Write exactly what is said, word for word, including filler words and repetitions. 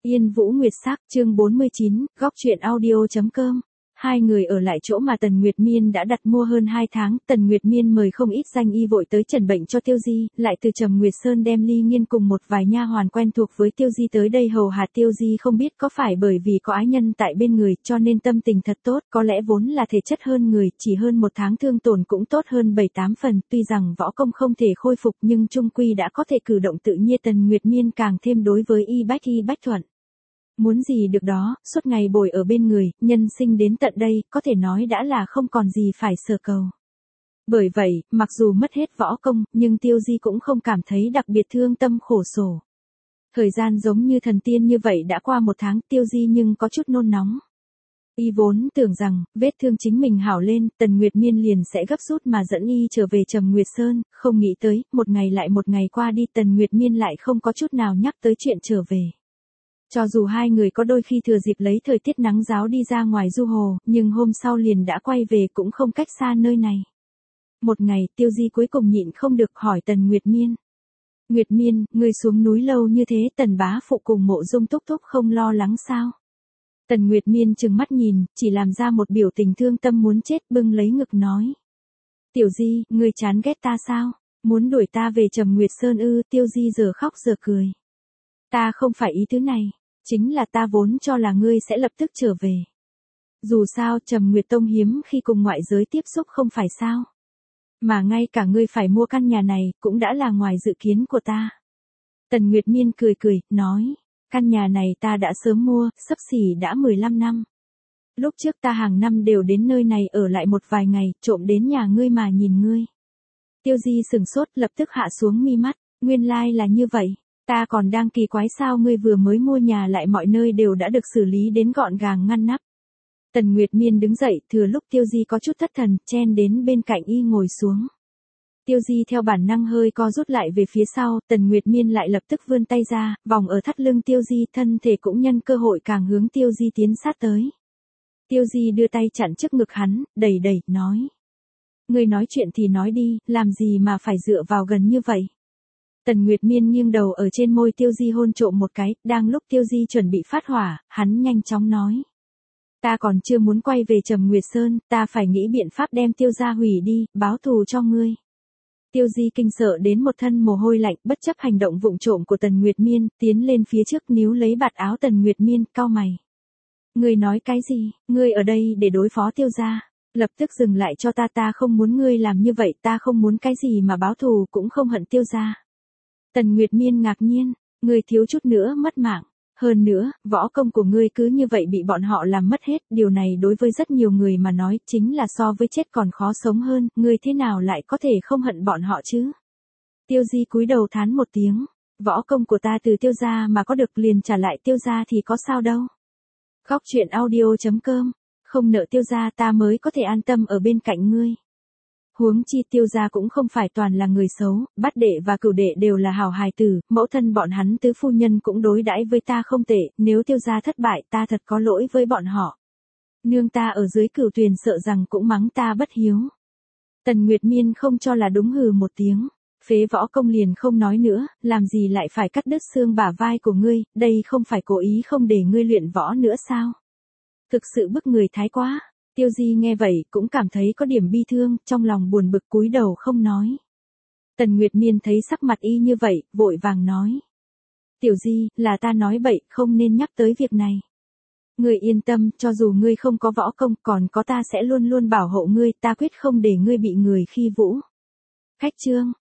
Yên Vũ Nguyệt Sắc, chương bốn mươi chín, góc truyện audio chấm com. Hai người ở lại chỗ mà Tần Nguyệt Miên đã đặt mua hơn hai tháng, Tần Nguyệt Miên mời không ít danh y vội tới trần bệnh cho Tiêu Di, lại từ Trầm Nguyệt Sơn đem Ly Nghiên cùng một vài nha hoàn quen thuộc với Tiêu Di tới đây hầu hạ Tiêu Di, không biết có phải bởi vì có ái nhân tại bên người cho nên tâm tình thật tốt, có lẽ vốn là thể chất hơn người, chỉ hơn một tháng thương tổn cũng tốt hơn bảy tám phần, tuy rằng võ công không thể khôi phục nhưng trung quy đã có thể cử động tự nhiên. Tần Nguyệt Miên càng thêm đối với y bách y bách thuận. Muốn gì được đó, suốt ngày bồi ở bên người, nhân sinh đến tận đây, có thể nói đã là không còn gì phải sở cầu. Bởi vậy, mặc dù mất hết võ công, nhưng Tiêu Di cũng không cảm thấy đặc biệt thương tâm khổ sở. Thời gian giống như thần tiên như vậy đã qua một tháng, Tiêu Di nhưng có chút nôn nóng. Y vốn tưởng rằng, vết thương chính mình hảo lên, Tần Nguyệt Miên liền sẽ gấp rút mà dẫn y trở về Trầm Nguyệt Sơn, không nghĩ tới, một ngày lại một ngày qua đi Tần Nguyệt Miên lại không có chút nào nhắc tới chuyện trở về. Cho dù hai người có đôi khi thừa dịp lấy thời tiết nắng ráo đi ra ngoài du hồ, nhưng hôm sau liền đã quay về cũng không cách xa nơi này. Một ngày, Tiêu Di cuối cùng nhịn không được hỏi Tần Nguyệt Miên. Nguyệt Miên, ngươi xuống núi lâu như thế, Tần bá phụ cùng Mộ Dung thúc thúc không lo lắng sao? Tần Nguyệt Miên trừng mắt nhìn, chỉ làm ra một biểu tình thương tâm muốn chết, bưng lấy ngực nói. Tiểu Di, ngươi chán ghét ta sao? Muốn đuổi ta về Trầm Nguyệt Sơn ư? Tiêu Di giờ khóc giờ cười. Ta không phải ý thứ này, chính là ta vốn cho là ngươi sẽ lập tức trở về. Dù sao Trầm Nguyệt Tông hiếm khi cùng ngoại giới tiếp xúc không phải sao. Mà ngay cả ngươi phải mua căn nhà này cũng đã là ngoài dự kiến của ta. Tần Nguyệt Miên cười cười, nói, căn nhà này ta đã sớm mua, xấp xỉ đã mười lăm năm. Lúc trước ta hàng năm đều đến nơi này ở lại một vài ngày, trộm đến nhà ngươi mà nhìn ngươi. Tiêu Di sừng sốt lập tức hạ xuống mi mắt, nguyên lai là như vậy. Ta còn đang kỳ quái sao ngươi vừa mới mua nhà lại mọi nơi đều đã được xử lý đến gọn gàng ngăn nắp. Tần Nguyệt Miên đứng dậy, thừa lúc Tiêu Di có chút thất thần, chen đến bên cạnh y ngồi xuống. Tiêu Di theo bản năng hơi co rút lại về phía sau, Tần Nguyệt Miên lại lập tức vươn tay ra, vòng ở thắt lưng Tiêu Di, thân thể cũng nhân cơ hội càng hướng Tiêu Di tiến sát tới. Tiêu Di đưa tay chặn trước ngực hắn, đẩy đẩy, nói. Ngươi nói chuyện thì nói đi, làm gì mà phải dựa vào gần như vậy. Tần Nguyệt Miên nghiêng đầu ở trên môi Tiêu Di hôn trộm một cái, đang lúc Tiêu Di chuẩn bị phát hỏa, hắn nhanh chóng nói. Ta còn chưa muốn quay về Trầm Nguyệt Sơn, ta phải nghĩ biện pháp đem Tiêu gia hủy đi, báo thù cho ngươi. Tiêu Di kinh sợ đến một thân mồ hôi lạnh, bất chấp hành động vụng trộm của Tần Nguyệt Miên, tiến lên phía trước níu lấy bạt áo Tần Nguyệt Miên, cau mày. Ngươi nói cái gì, ngươi ở đây để đối phó Tiêu gia. Lập tức dừng lại cho ta, ta không muốn ngươi làm như vậy, ta không muốn cái gì mà báo thù, cũng không hận Tiêu gia. Tần Nguyệt Miên ngạc nhiên, ngươi thiếu chút nữa mất mạng, hơn nữa, võ công của ngươi cứ như vậy bị bọn họ làm mất hết, điều này đối với rất nhiều người mà nói chính là so với chết còn khó sống hơn, ngươi thế nào lại có thể không hận bọn họ chứ? Tiêu Di cúi đầu thán một tiếng, võ công của ta từ Tiêu gia mà có được liền trả lại Tiêu gia thì có sao đâu. Góc truyện audio chấm com, không nợ Tiêu gia ta mới có thể an tâm ở bên cạnh ngươi. Huống chi Tiêu gia cũng không phải toàn là người xấu, bát đệ và cửu đệ đều là hảo hài tử, mẫu thân bọn hắn tứ phu nhân cũng đối đãi với ta không tệ, nếu Tiêu gia thất bại ta thật có lỗi với bọn họ. Nương ta ở dưới Cửu Tuyền sợ rằng cũng mắng ta bất hiếu. Tần Nguyệt Miên không cho là đúng, hừ một tiếng, phế võ công liền không nói nữa, làm gì lại phải cắt đứt xương bả vai của ngươi, đây không phải cố ý không để ngươi luyện võ nữa sao? Thực sự bức người thái quá. Tiêu Di nghe vậy cũng cảm thấy có điểm bi thương, trong lòng buồn bực cúi đầu không nói. Tần Nguyệt Miên thấy sắc mặt y như vậy, vội vàng nói. Tiểu Di, là ta nói bậy, không nên nhắc tới việc này. Ngươi yên tâm, cho dù ngươi không có võ công, còn có ta sẽ luôn luôn bảo hộ ngươi, ta quyết không để ngươi bị người khi vũ. Khách chương.